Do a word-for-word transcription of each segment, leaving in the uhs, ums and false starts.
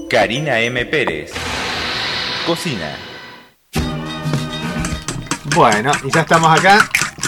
Karina M. Pérez. Cocina. Bueno, y ya estamos acá.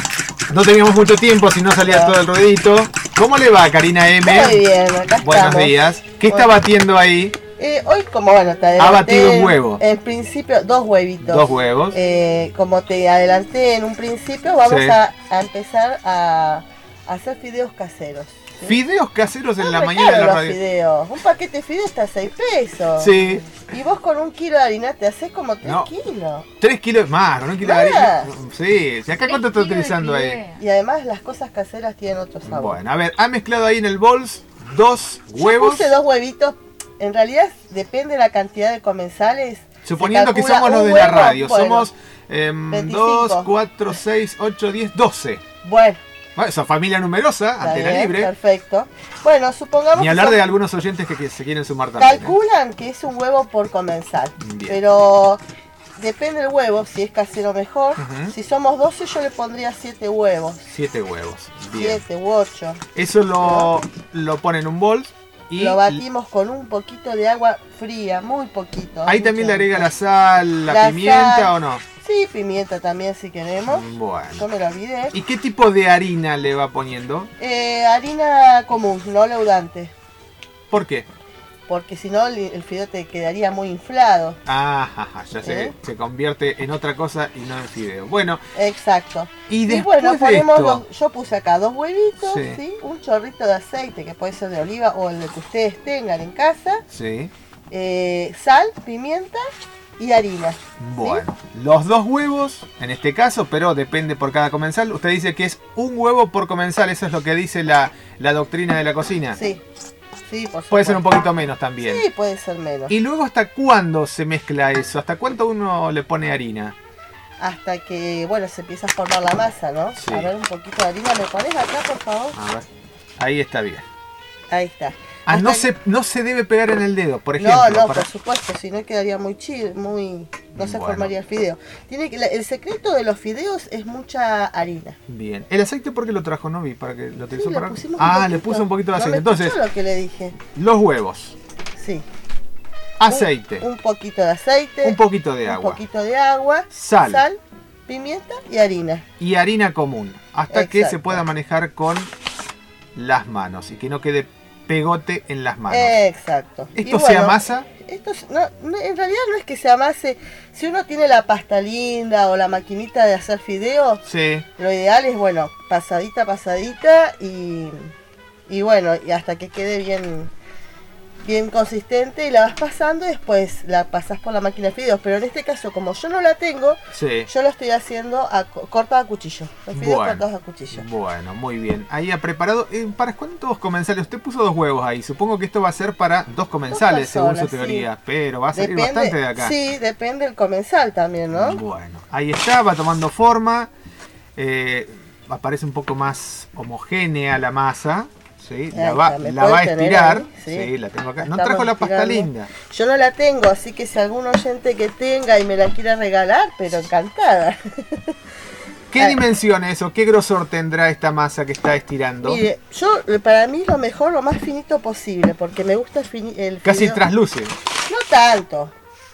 No teníamos mucho tiempo, si no salía todo el ruidito. ¿Cómo le va, Karina M? Muy bien, acá Buenos estamos. días. ¿Qué Bueno. está batiendo ahí? Eh, hoy, como bueno, te adelanté. Ha batido un huevo. En principio, dos huevitos. Dos huevos. Eh, como te adelanté en un principio, vamos Sí. a, a empezar a, a hacer fideos caseros. ¿sí? Fideos caseros en Son la re mañana de caros la los radio. fideos. Un paquete de fideos está a seis pesos. Sí. Y vos con un kilo de harina te haces como tres No. kilos. Tres kilos más, con un kilo de Nada. harina. Sí. ¿Y acá cuánto está utilizando ahí? Y además las cosas caseras tienen otro sabor. Bueno, a ver, ha mezclado ahí en el bols dos Yo huevos. puse dos huevitos. En realidad depende de la cantidad de comensales. Suponiendo Se que calcula somos los un de la huevo, radio. bueno, Somos em, veinticinco. dos, cuatro, seis, ocho, diez, doce. Bueno, Bueno, esa familia numerosa, está antena bien, libre. perfecto. Bueno, supongamos Ni que hablar son- de algunos oyentes que, que se quieren sumar también. ¿eh? calculan que es un huevo por comensal. Bien. Pero depende del huevo, si es casero mejor. Ujú. Si somos doce yo le pondría siete huevos. Siete huevos. Bien. siete u ocho. Eso lo, lo pone en un bol y Lo batimos con un poquito de agua fría, muy poquito. ahí mucho. también le agrega la sal, la, La pimienta sal. o no. Sí, pimienta también si queremos. Yo Bueno. me lo olvidé. ¿Y qué tipo de harina le va poniendo? Eh, harina común, no leudante. ¿Por qué? Porque si no el el fideo te quedaría muy inflado. Ah, ajá, ya sé ¿Eh? que se convierte en otra cosa y no en fideo. Bueno, Exacto. y Y después bueno, de ponemos esto, dos- yo puse acá dos huevitos, Sí. ¿sí? Un chorrito de aceite que puede ser de oliva o el que ustedes tengan en casa, sí, eh, sal, pimienta y harina. ¿sí? bueno, los dos huevos, en este caso, pero depende por cada comensal. Usted dice que es un huevo por comensal, eso es lo que dice la, la doctrina de la cocina. Sí, sí, por Puede ser un supuesto. poquito menos también. Sí, puede ser menos. ¿Y luego hasta cuándo se mezcla eso? ¿Hasta cuánto uno le pone harina? Hasta que, bueno, se empieza a formar la masa, ¿no? Sí. A ver, un poquito de harina. ¿Me pones acá, por favor? A ver, ahí está bien. Ahí está. Ah, no Hasta se, no se debe pegar en el dedo, por ejemplo. No, no, para- por supuesto, si no quedaría muy chill, muy... no se Bueno. formaría el fideo. Tiene que, la- el secreto de los fideos es mucha harina. Bien. ¿El aceite por qué lo trajo? No vi, para que lo utilizó Sí, le para. pusimos un Ah, poquito. le puso un poquito de ¿No aceite. me Entonces, escuchó lo que le dije? los huevos, Sí. aceite, Un, un poquito de aceite. un poquito de un agua poquito de agua. Sal. Pimienta y harina. y harina común. Hasta que se Exacto. pueda manejar con las manos y que no quede pegote en las manos. Exacto. Y ¿Esto se bueno, amasa? Esto es- no, no, en realidad no es que se amase. Si uno tiene la pasta linda o la maquinita de hacer fideos, Sí. lo ideal es, bueno, pasadita, pasadita y, y bueno, y hasta que quede bien, bien consistente y la vas pasando y después la pasas por la máquina de fideos. Pero en este caso, como yo no la tengo, Sí. yo lo estoy haciendo a, co- cortada a cuchillo. Los fideos Bueno. cortados a cuchillo. Bueno, muy bien. Ahí ha preparado. eh, ¿Para cuántos comensales? Usted puso dos huevos ahí. Supongo que esto va a ser para dos comensales, según su personas, teoría. Pero va a salir bastante de acá. Sí, depende del comensal también, ¿no? Bueno, ahí está, va tomando forma. eh, aparece un poco más homogénea la masa. ¿sí? La Ahí va, está, ¿me la va a puede tener estirar. ahí? Sí. Sí. la tengo acá. La No estamos trajo la pasta estirando. linda. Yo no la tengo, así que si algún oyente que tenga y me la quiera regalar, pero encantada. ¿Qué Ah. dimensiones o qué grosor tendrá esta masa que está estirando? Mire, yo eh, para mí lo mejor, lo más finito posible, porque me gusta el, fini- el Casi fideo- trasluce. No tanto,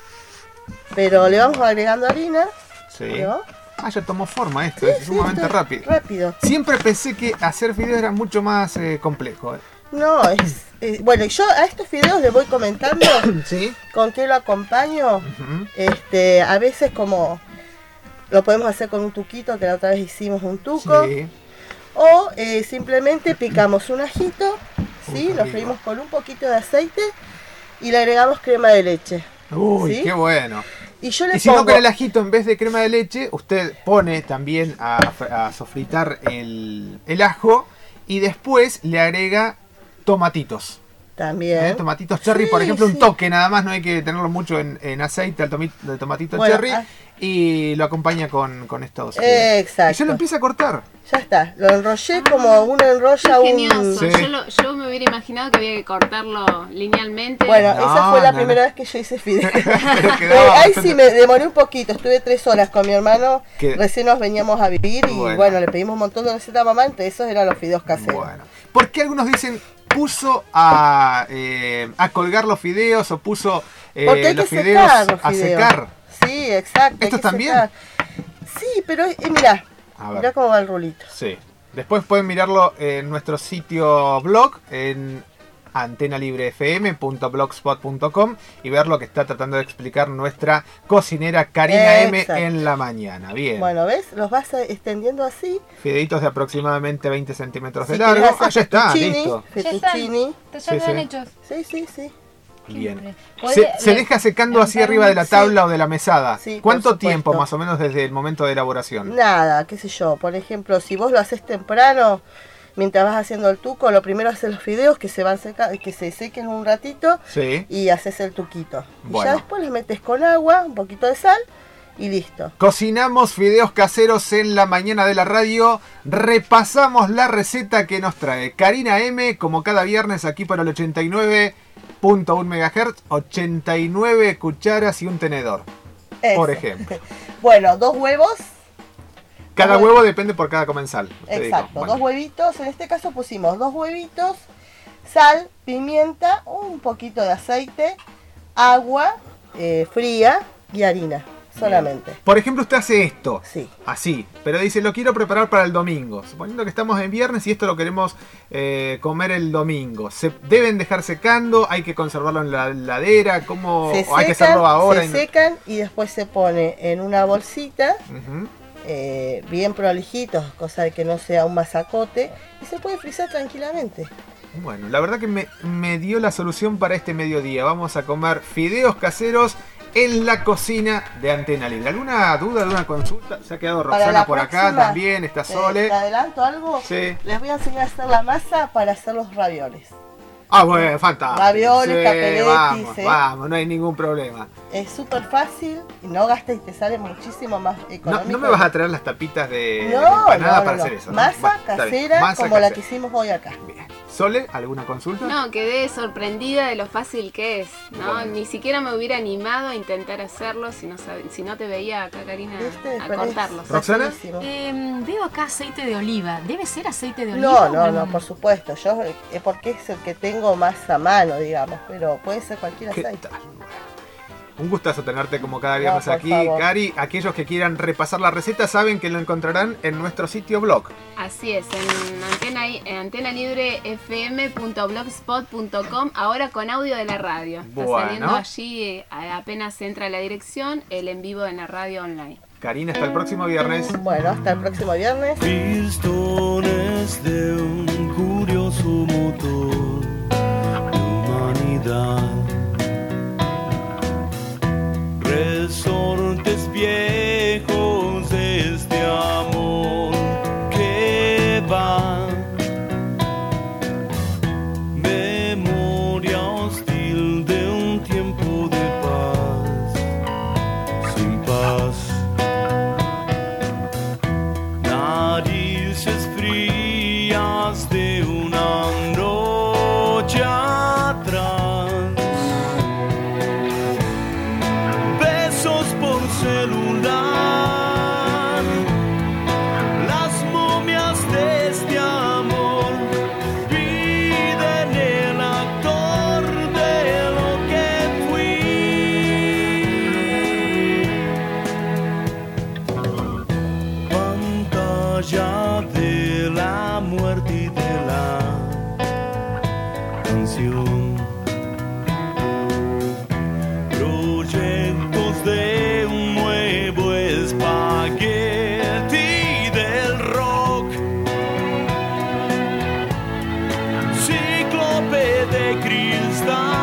pero le vamos agregando harina. Sí. ¿no? Ah, ya tomó forma esto. Sí, es sí, sumamente esto es rápido. Rápido. Siempre pensé que hacer fideos era mucho más eh, complejo. ¿eh? No, es, es- bueno, yo a estos fideos les voy comentando ¿Sí? con qué lo acompaño. Ujú. Este, a veces como lo podemos hacer con un tuquito, que la otra vez hicimos un tuco. Sí. O eh, simplemente picamos un ajito, Uy, ¿sí? qué Lo rico. freímos con un poquito de aceite y le agregamos crema de leche. Uy, ¿Sí? qué bueno. Y yo le Y si no pongo... con el ajito, en vez de crema de leche, usted pone también a, a sofritar el, el ajo y después le agrega tomatitos. También. ¿eh? Tomatitos cherry, Sí, por ejemplo, un sí. toque nada más, no hay que tenerlo mucho en, en aceite, el, tomi- el tomatito Bueno, cherry, ah. y lo acompaña con, con estos. eh, Exacto. Y ya lo empieza a cortar. Ya está, lo enrollé como uno enrolla un... Ingenioso. Sí. Yo, lo- yo me hubiera imaginado que había que cortarlo linealmente. Bueno, No, esa fue la no, primera no. vez que yo hice fideo. Pero quedaba Eh, ahí bastante- sí me demoré un poquito, estuve tres horas con mi hermano, Que- recién nos veníamos a vivir y Bueno. bueno, le pedimos un montón de recetas a mamá, entre esos eran los fideos caseros. Bueno, ¿por qué algunos dicen puso a, eh, a colgar los fideos o puso eh, Porque hay los que fideos secar los a fideos. secar. Sí, exacto. hay ¿Estos que también? secar. Sí, pero eh, mirá, A ver. mirá cómo va el rulito. Sí. Después pueden mirarlo en nuestro sitio blog, en antena libre f m punto blogspot punto com y ver lo que está tratando de explicar nuestra cocinera Karina Exacto. M en la mañana. Bien. Bueno, ¿ves? Los vas a- extendiendo así. Fideitos de aproximadamente veinte centímetros de Si largo. querés Ah, hacer ya está, fettuccini, listo. Fettuccini. Ya Sí, están sí. hechos. Sí, sí, sí. Bien. Siempre. Se, Puede- se le- deja secando así levantar arriba de la Sí. tabla o de la mesada. Sí, por ¿Cuánto supuesto. tiempo más o menos desde el momento de elaboración? Nada, qué sé yo. Por ejemplo, si vos lo haces temprano, mientras vas haciendo el tuco, lo primero haces los fideos que se van seca, que se sequen un ratito Sí. y haces el tuquito. Y Bueno. ya después los metes con agua, un poquito de sal y listo. Cocinamos fideos caseros en la mañana de la radio. Repasamos la receta que nos trae Karina M, como cada viernes aquí por el ochenta y nueve punto uno megahertz, ochenta y nueve cucharas y un tenedor, por Eso. ejemplo. Bueno, dos huevos. Cada Dos huevo depende por cada comensal. te digo. Exacto, Bueno, dos huevitos. En este caso pusimos dos huevitos, sal, pimienta, un poquito de aceite, agua eh, fría y harina, solamente. Por ejemplo, usted hace esto. Sí. Así, pero dice, lo quiero preparar para el domingo. Suponiendo que estamos en viernes y esto lo queremos eh, comer el domingo. ¿Se deben dejar secando? ¿Hay que conservarlo en la heladera? ¿Cómo? Se ¿O hay que secan, hacerlo ahora? se y no- secan y después se pone en una bolsita, Ujú. eh, bien prolijitos, cosa de que no sea un masacote, y se puede frizar tranquilamente. Bueno, la verdad que me, me dio la solución para este mediodía. Vamos a comer fideos caseros en la cocina de Antena Libre. ¿Alguna duda, alguna consulta? Se ha quedado Para Roxana la por acá próxima, también, está eh, Sole. ¿Te adelanto algo? Sí. Les voy a enseñar a hacer la masa para hacer los ravioles. Ah, bueno, fantástico. Ravioles, capeletis, Vamos, ¿eh? vamos, no hay ningún problema. Es súper fácil y no gastas y te sale muchísimo más No, económico. no me vas a traer las tapitas de, de No, empanada no, para no, hacer no. eso, ¿no? Masa Va, está bien. casera Masa como la que casera. hicimos hoy acá. Bien. ¿Sole, alguna consulta? No, quedé sorprendida de lo fácil que es, ¿no? Bueno. Ni siquiera me hubiera animado a intentar hacerlo si no, sab- si no te veía acá, Karina, ¿Viste? a Pero es cortarlos. Roxana. facilísimo. Eh, veo acá aceite de oliva. ¿Debe ser aceite de oliva? No, no, o no, por supuesto. Yo es porque es el que tengo más a mano, digamos, pero puede ser cualquier ¿Qué aceite. tal? Un gustazo tenerte como cada viernes No, por aquí, favor. Cari. Aquellos que quieran repasar la receta saben que lo encontrarán en nuestro sitio blog. Así es, en antena, en antena libre f m punto blogspot punto com, ahora con audio de la radio. Está Bueno. saliendo allí, eh, apenas entra la dirección, el en vivo en la radio online. Karina, hasta el próximo viernes. Bueno, hasta el próximo viernes. Pistones de un curioso motor de humanidad, resortes viejos de este amor que va, memoria hostil de un tiempo de paz, sin paz. Narices frías de una noche atrás, besos por celular, las momias de este amor piden el actor de lo que fui. Pantalla de la muerte y de la canción, proyectos de un nuevo espagueti del rock, cíclope de cristal.